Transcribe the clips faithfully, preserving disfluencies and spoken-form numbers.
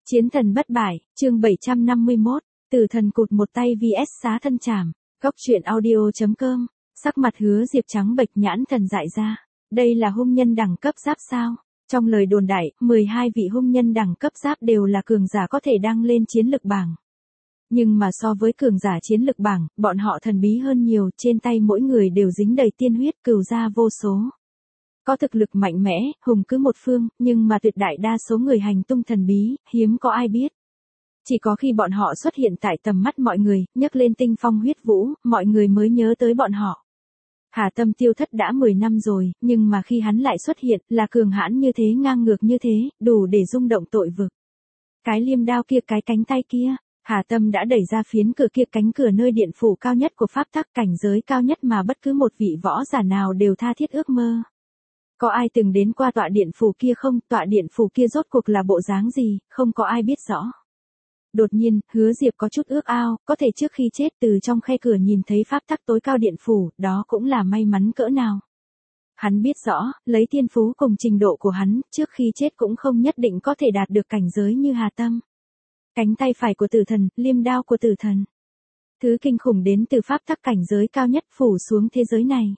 Chiến thần bất bại, chương bảy trăm năm mươi mốt, Tử thần cụt một tay vs xá thân chảm. Góc truyện audio chấm com. Sắc mặt Hứa Diệp trắng bệch, nhãn thần dại ra. Đây là hung nhân đẳng cấp giáp sao? Trong lời đồn đại, mười hai vị hung nhân đẳng cấp giáp đều là cường giả có thể đăng lên chiến lực bảng. Nhưng mà so với cường giả chiến lực bảng, bọn họ thần bí hơn nhiều, trên tay mỗi người đều dính đầy tiên huyết, cừu gia vô số. Có thực lực mạnh mẽ, hùng cứ một phương, nhưng mà tuyệt đại đa số người hành tung thần bí, hiếm có ai biết. Chỉ có khi bọn họ xuất hiện tại tầm mắt mọi người, nhấc lên tinh phong huyết vũ, mọi người mới nhớ tới bọn họ. Hà Tâm tiêu thất đã mười năm rồi, nhưng mà khi hắn lại xuất hiện, là cường hãn như thế, ngang ngược như thế, đủ để rung động tội vực. Cái liêm đao kia, cái cánh tay kia, Hà Tâm đã đẩy ra phiến cửa kia, cánh cửa nơi điện phủ cao nhất của pháp tắc, cảnh giới cao nhất mà bất cứ một vị võ giả nào đều tha thiết ước mơ. Có ai từng đến qua tọa điện phủ kia không? Tọa điện phủ kia rốt cuộc là bộ dáng gì, không có ai biết rõ. Đột nhiên, Hứa Diệp có chút ước ao, có thể trước khi chết từ trong khe cửa nhìn thấy pháp tắc tối cao điện phủ, đó cũng là may mắn cỡ nào. Hắn biết rõ, lấy thiên phú cùng trình độ của hắn, trước khi chết cũng không nhất định có thể đạt được cảnh giới như Hà Tâm. Cánh tay phải của tử thần, liêm đao của tử thần. Thứ kinh khủng đến từ pháp tắc cảnh giới cao nhất phủ xuống thế giới này.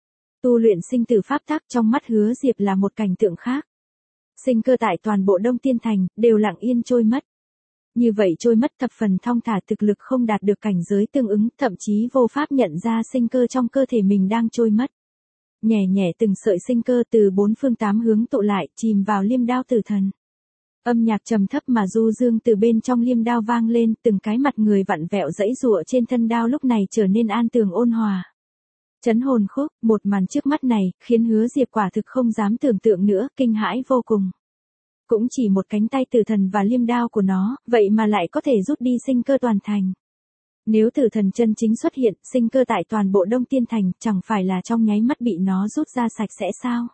Tu luyện sinh tử pháp tắc, trong mắt Hứa Diệp là một cảnh tượng khác. Sinh cơ tại toàn bộ Đông Tiên Thành, đều lặng yên trôi mất. Như vậy trôi mất thập phần thong thả, thực lực không đạt được cảnh giới tương ứng, thậm chí vô pháp nhận ra sinh cơ trong cơ thể mình đang trôi mất. Nhẹ nhẹ từng sợi sinh cơ từ bốn phương tám hướng tụ lại, chìm vào liêm đao tử thần. Âm nhạc trầm thấp mà du dương từ bên trong liêm đao vang lên, từng cái mặt người vặn vẹo giãy giụa trên thân đao lúc này trở nên an tường ôn hòa. Chấn hồn khúc, một màn trước mắt này, khiến Hứa Diệp quả thực không dám tưởng tượng nữa, kinh hãi vô cùng. Cũng chỉ một cánh tay tử thần và liêm đao của nó, vậy mà lại có thể rút đi sinh cơ toàn thành. Nếu tử thần chân chính xuất hiện, sinh cơ tại toàn bộ Đông Tiên Thành, chẳng phải là trong nháy mắt bị nó rút ra sạch sẽ sao?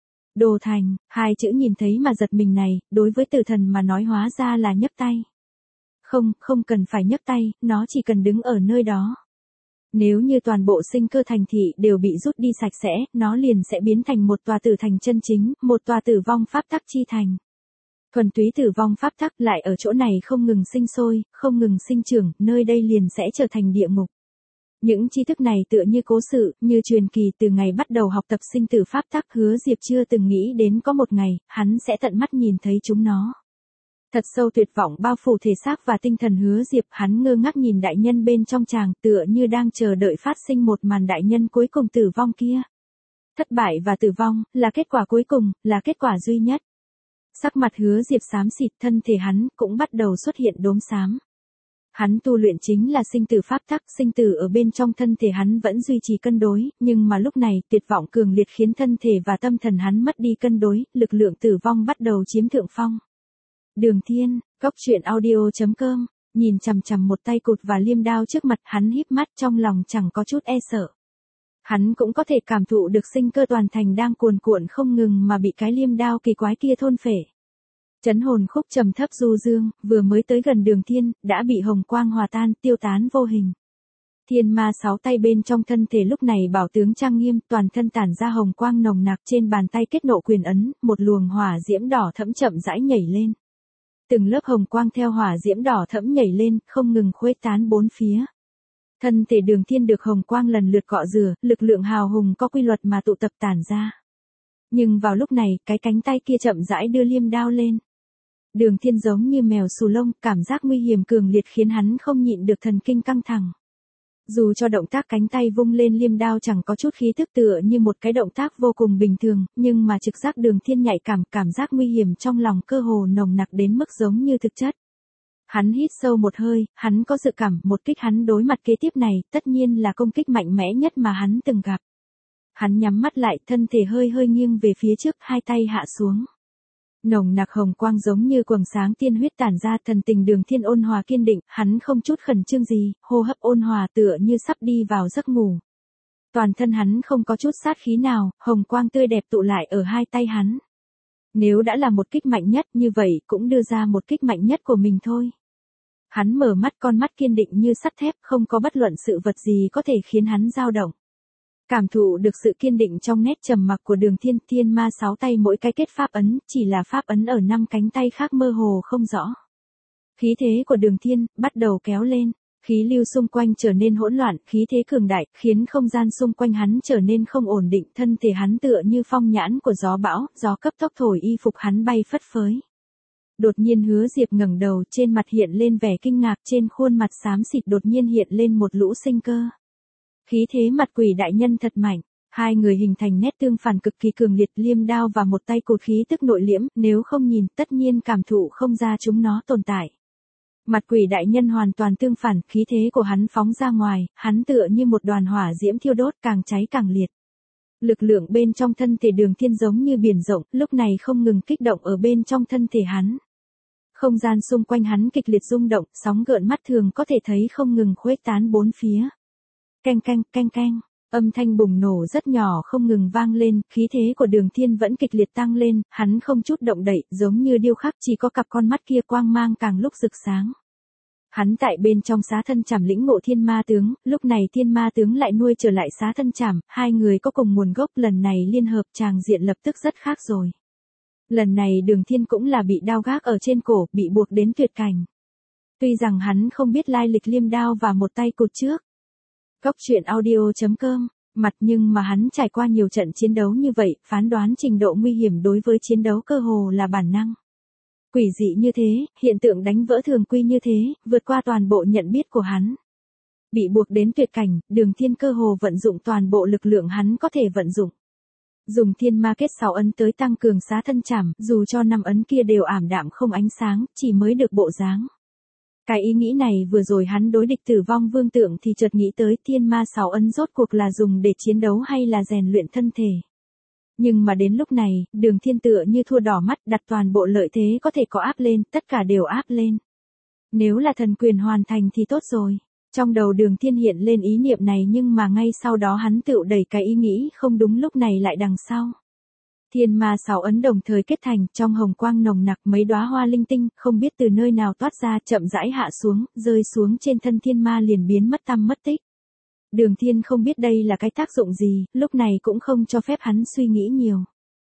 Đồ thành, hai chữ nhìn thấy mà giật mình này, đối với tử thần mà nói hóa ra là nhấc tay. Không, không cần phải nhấc tay, nó chỉ cần đứng ở nơi đó. Nếu như toàn bộ sinh cơ thành thị đều bị rút đi sạch sẽ, nó liền sẽ biến thành một tòa tử thành chân chính, một tòa tử vong pháp tắc chi thành. Thuần túy tử vong pháp tắc lại ở chỗ này không ngừng sinh sôi, không ngừng sinh trưởng, nơi đây liền sẽ trở thành địa ngục. Những tri thức này tựa như cố sự, như truyền kỳ, từ ngày bắt đầu học tập sinh tử pháp tắc, Hứa Diệp chưa từng nghĩ đến có một ngày, hắn sẽ tận mắt nhìn thấy chúng nó. Thật sâu tuyệt vọng bao phủ thể xác và tinh thần Hứa Diệp, hắn ngơ ngác nhìn đại nhân bên trong chàng, tựa như đang chờ đợi phát sinh một màn đại nhân cuối cùng tử vong kia. Thất bại và tử vong, là kết quả cuối cùng, là kết quả duy nhất. Sắc mặt Hứa Diệp xám xịt, thân thể hắn cũng bắt đầu xuất hiện đốm xám. Hắn tu luyện chính là sinh tử pháp tắc, sinh tử ở bên trong thân thể hắn vẫn duy trì cân đối, nhưng mà lúc này, tuyệt vọng cường liệt khiến thân thể và tâm thần hắn mất đi cân đối, lực lượng tử vong bắt đầu chiếm thượng phong. Đường Thiên, góc truyện audio chấm com, nhìn chằm chằm một tay cụt và liêm đao trước mặt, hắn híp mắt, trong lòng chẳng có chút e sợ. Hắn cũng có thể cảm thụ được sinh cơ toàn thành đang cuồn cuộn không ngừng mà bị cái liêm đao kỳ quái kia thôn phệ. Chấn hồn khúc trầm thấp du dương, vừa mới tới gần Đường Thiên, đã bị hồng quang hòa tan, tiêu tán vô hình. Thiên ma sáu tay bên trong thân thể lúc này bảo tướng trang nghiêm, toàn thân tản ra hồng quang nồng nặc, trên bàn tay kết nộ quyền ấn, một luồng hỏa diễm đỏ thẫm chậm rãi nhảy lên. Từng lớp hồng quang theo hỏa diễm đỏ thẫm nhảy lên, không ngừng khuếch tán bốn phía. Thân thể Đường Thiên được hồng quang lần lượt cọ rửa, lực lượng hào hùng có quy luật mà tụ tập tản ra. Nhưng vào lúc này, cái cánh tay kia chậm rãi đưa liêm đao lên. Đường Thiên giống như mèo xù lông, cảm giác nguy hiểm cường liệt khiến hắn không nhịn được thần kinh căng thẳng. Dù cho động tác cánh tay vung lên liêm đao chẳng có chút khí tức, tựa như một cái động tác vô cùng bình thường, nhưng mà trực giác Đường Thiên nhạy cảm, cảm giác nguy hiểm trong lòng cơ hồ nồng nặc đến mức giống như thực chất. Hắn hít sâu một hơi, hắn có dự cảm, một kích hắn đối mặt kế tiếp này, tất nhiên là công kích mạnh mẽ nhất mà hắn từng gặp. Hắn nhắm mắt lại, thân thể hơi hơi nghiêng về phía trước, hai tay hạ xuống. Nồng nặc hồng quang giống như quầng sáng tiên huyết tản ra, thần tình Đường Thiên ôn hòa kiên định, hắn không chút khẩn trương gì, hô hấp ôn hòa tựa như sắp đi vào giấc ngủ. Toàn thân hắn không có chút sát khí nào, hồng quang tươi đẹp tụ lại ở hai tay hắn. Nếu đã là một kích mạnh nhất như vậy, cũng đưa ra một kích mạnh nhất của mình thôi. Hắn mở mắt, con mắt kiên định như sắt thép, không có bất luận sự vật gì có thể khiến hắn dao động. Cảm thụ được sự kiên định trong nét trầm mặc của Đường Thiên, thiên ma sáu tay mỗi cái kết pháp ấn, chỉ là pháp ấn ở năm cánh tay khác mơ hồ không rõ. Khí thế của Đường Thiên bắt đầu kéo lên, khí lưu xung quanh trở nên hỗn loạn, khí thế cường đại, khiến không gian xung quanh hắn trở nên không ổn định, thân thể hắn tựa như phong nhãn của gió bão, gió cấp tốc thổi y phục hắn bay phất phới. Đột nhiên Hứa Diệp ngẩng đầu, trên mặt hiện lên vẻ kinh ngạc, trên khuôn mặt xám xịt đột nhiên hiện lên một lũ sinh cơ. Khí thế mặt quỷ đại nhân thật mạnh, hai người hình thành nét tương phản cực kỳ cường liệt, liêm đao và một tay cột khí tức nội liễm, nếu không nhìn tất nhiên cảm thụ không ra chúng nó tồn tại. Mặt quỷ đại nhân hoàn toàn tương phản, khí thế của hắn phóng ra ngoài, hắn tựa như một đoàn hỏa diễm thiêu đốt, càng cháy càng liệt. Lực lượng bên trong thân thể Đường Thiên giống như biển rộng, lúc này không ngừng kích động ở bên trong thân thể hắn. Không gian xung quanh hắn kịch liệt rung động, sóng gợn mắt thường có thể thấy không ngừng khuếch tán bốn phía. Keng keng, keng keng, âm thanh bùng nổ rất nhỏ không ngừng vang lên, khí thế của Đường Thiên vẫn kịch liệt tăng lên, hắn không chút động đậy, giống như điêu khắc, chỉ có cặp con mắt kia quang mang càng lúc rực sáng. Hắn tại bên trong Xá Thân Trảm lĩnh ngộ thiên ma tướng, lúc này thiên ma tướng lại nuôi trở lại Xá Thân Trảm, hai người có cùng nguồn gốc, lần này liên hợp tràng diện lập tức rất khác rồi. Lần này Đường Thiên cũng là bị đao gác ở trên cổ, bị buộc đến tuyệt cảnh. Tuy rằng hắn không biết lai lịch liêm đao và một tay cụt trước. Góc truyện audio chấm com, mặt nhưng mà hắn trải qua nhiều trận chiến đấu như vậy, phán đoán trình độ nguy hiểm đối với chiến đấu cơ hồ là bản năng. Quỷ dị như thế, hiện tượng đánh vỡ thường quy như thế, vượt qua toàn bộ nhận biết của hắn. Bị buộc đến tuyệt cảnh, Đường Thiên cơ hồ vận dụng toàn bộ lực lượng hắn có thể vận dụng. Dùng thiên ma kết sáu ấn tới tăng cường Xá Thân Trảm, dù cho năm ấn kia đều ảm đạm không ánh sáng, chỉ mới được bộ dáng. Cái ý nghĩ này vừa rồi hắn đối địch Tử Vong Vương Tượng thì chợt nghĩ tới thiên ma sáu ấn rốt cuộc là dùng để chiến đấu hay là rèn luyện thân thể. Nhưng mà đến lúc này, Đường Thiên tựa như thua đỏ mắt, đặt toàn bộ lợi thế có thể có áp lên, tất cả đều áp lên. Nếu là thần quyền hoàn thành thì tốt rồi. Trong đầu Đường Thiên hiện lên ý niệm này, nhưng mà ngay sau đó hắn tự đẩy cái ý nghĩ không đúng lúc này lại đằng sau. Thiên ma sáu ấn đồng thời kết thành, trong hồng quang nồng nặc mấy đóa hoa linh tinh, không biết từ nơi nào toát ra, chậm rãi hạ xuống, rơi xuống trên thân thiên ma liền biến mất tăm mất tích. Đường Thiên không biết đây là cái tác dụng gì, lúc này cũng không cho phép hắn suy nghĩ nhiều.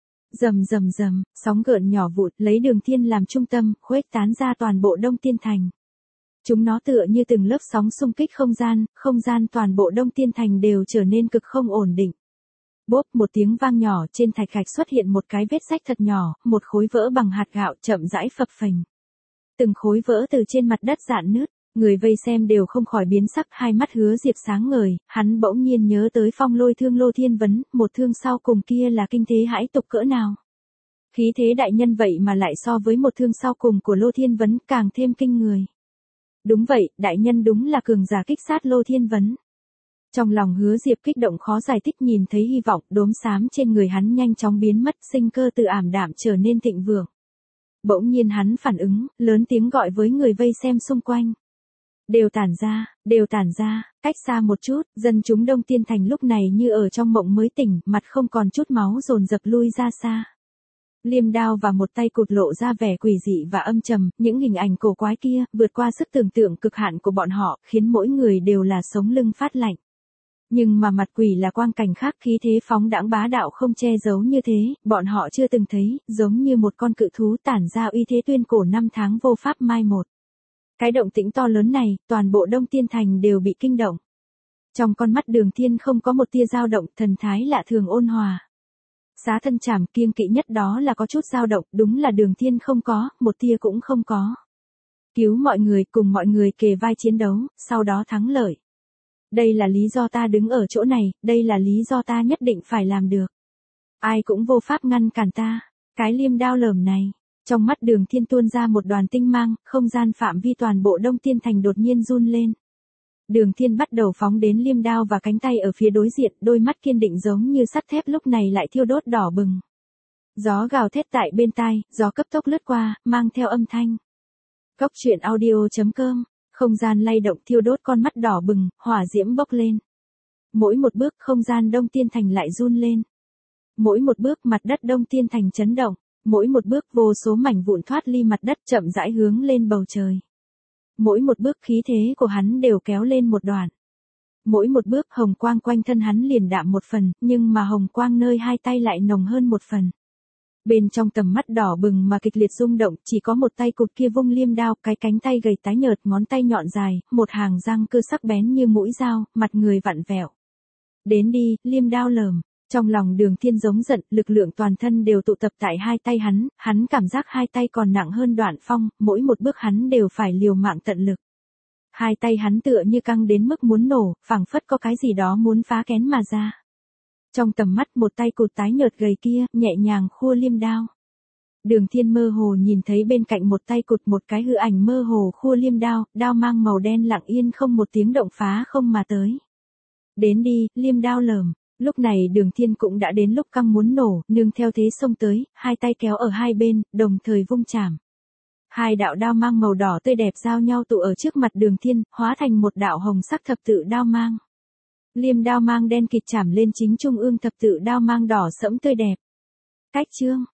Rầm rầm rầm, sóng gợn nhỏ vụt, lấy Đường Thiên làm trung tâm, khuếch tán ra toàn bộ Đông Tiên Thành. Chúng nó tựa như từng lớp sóng xung kích không gian, không gian toàn bộ Đông Tiên Thành đều trở nên cực không ổn định. Bốp, một tiếng vang nhỏ, trên thạch gạch xuất hiện một cái vết rách thật nhỏ, một khối vỡ bằng hạt gạo chậm rãi phập phình. Từng khối vỡ từ trên mặt đất rạn nứt, người vây xem đều không khỏi biến sắc, hai mắt Hứa Diệp sáng ngời, hắn bỗng nhiên nhớ tới phong lôi thương Lô Thiên Vấn, một thương sau cùng kia là kinh thế hãi tục cỡ nào. Khí thế đại nhân vậy mà lại so với một thương sau cùng của Lô Thiên Vấn càng thêm kinh người. Đúng vậy, đại nhân đúng là cường giả kích sát Lô Thiên Vấn. Trong lòng Hứa Diệp kích động khó giải thích, nhìn thấy hy vọng, đốm xám trên người hắn nhanh chóng biến mất, sinh cơ từ ảm đạm trở nên thịnh vượng. Bỗng nhiên hắn phản ứng, lớn tiếng gọi với người vây xem xung quanh. Đều tản ra, đều tản ra, cách xa một chút, dân chúng Đông Tiên Thành lúc này như ở trong mộng mới tỉnh, mặt không còn chút máu dồn dập lui ra xa. Liêm đao và một tay cụt lộ ra vẻ quỷ dị và âm trầm, những hình ảnh cổ quái kia, vượt qua sức tưởng tượng cực hạn của bọn họ, khiến mỗi người đều là sống lưng phát lạnh. Nhưng mà mặt quỷ là quang cảnh khác, khí thế phóng đãng bá đạo không che giấu như thế, bọn họ chưa từng thấy, giống như một con cự thú tản ra uy thế tuyên cổ năm tháng vô pháp mai một. Cái động tĩnh to lớn này, toàn bộ Đông Tiên Thành đều bị kinh động. Trong con mắt Đường Thiên không có một tia dao động, thần thái lạ thường ôn hòa. Xá Thân Trảm kiêng kỵ nhất đó là có chút dao động, đúng là Đường Thiên không có, một tia cũng không có. Cứu mọi người, cùng mọi người kề vai chiến đấu, sau đó thắng lợi. Đây là lý do ta đứng ở chỗ này, đây là lý do ta nhất định phải làm được. Ai cũng vô pháp ngăn cản ta. Cái liêm đao lởm này. Trong mắt Đường Thiên tuôn ra một đoàn tinh mang, không gian phạm vi toàn bộ Đông Tiên Thành đột nhiên run lên. Đường Thiên bắt đầu phóng đến liêm đao và cánh tay ở phía đối diện, đôi mắt kiên định giống như sắt thép lúc này lại thiêu đốt đỏ bừng. Gió gào thét tại bên tai, gió cấp tốc lướt qua, mang theo âm thanh. Góc truyện audio chấm com, không gian lay động thiêu đốt con mắt đỏ bừng, hỏa diễm bốc lên. Mỗi một bước không gian Đông Tiên Thành lại run lên. Mỗi một bước mặt đất Đông Tiên Thành chấn động. Mỗi một bước vô số mảnh vụn thoát ly mặt đất chậm rãi hướng lên bầu trời. Mỗi một bước khí thế của hắn đều kéo lên một đoạn. Mỗi một bước hồng quang quanh thân hắn liền đạm một phần, nhưng mà hồng quang nơi hai tay lại nồng hơn một phần. Bên trong tầm mắt đỏ bừng mà kịch liệt rung động, chỉ có một tay cụt kia vung liêm đao, cái cánh tay gầy tái nhợt, ngón tay nhọn dài, một hàng răng cưa sắc bén như mũi dao, mặt người vặn vẹo. Đến đi, liêm đao lởm. Trong lòng Đường Thiên giống giận, lực lượng toàn thân đều tụ tập tại hai tay hắn, hắn cảm giác hai tay còn nặng hơn Đoạn Phong, mỗi một bước hắn đều phải liều mạng tận lực. Hai tay hắn tựa như căng đến mức muốn nổ, phảng phất có cái gì đó muốn phá kén mà ra. Trong tầm mắt một tay cụt tái nhợt gầy kia, nhẹ nhàng khua liêm đao. Đường Thiên mơ hồ nhìn thấy bên cạnh một tay cụt một cái hư ảnh mơ hồ khua liêm đao, đao mang màu đen lặng yên không một tiếng động phá không mà tới. Đến đi, liêm đao lởm. Lúc này Đường Thiên cũng đã đến lúc căng muốn nổ, nương theo thế xông tới, hai tay kéo ở hai bên, đồng thời vung chảm. Hai đạo đao mang màu đỏ tươi đẹp giao nhau tụ ở trước mặt Đường Thiên, hóa thành một đạo hồng sắc thập tự đao mang. Liêm đao mang đen kịt chảm lên chính trung ương thập tự đao mang đỏ sẫm tươi đẹp. Cách chương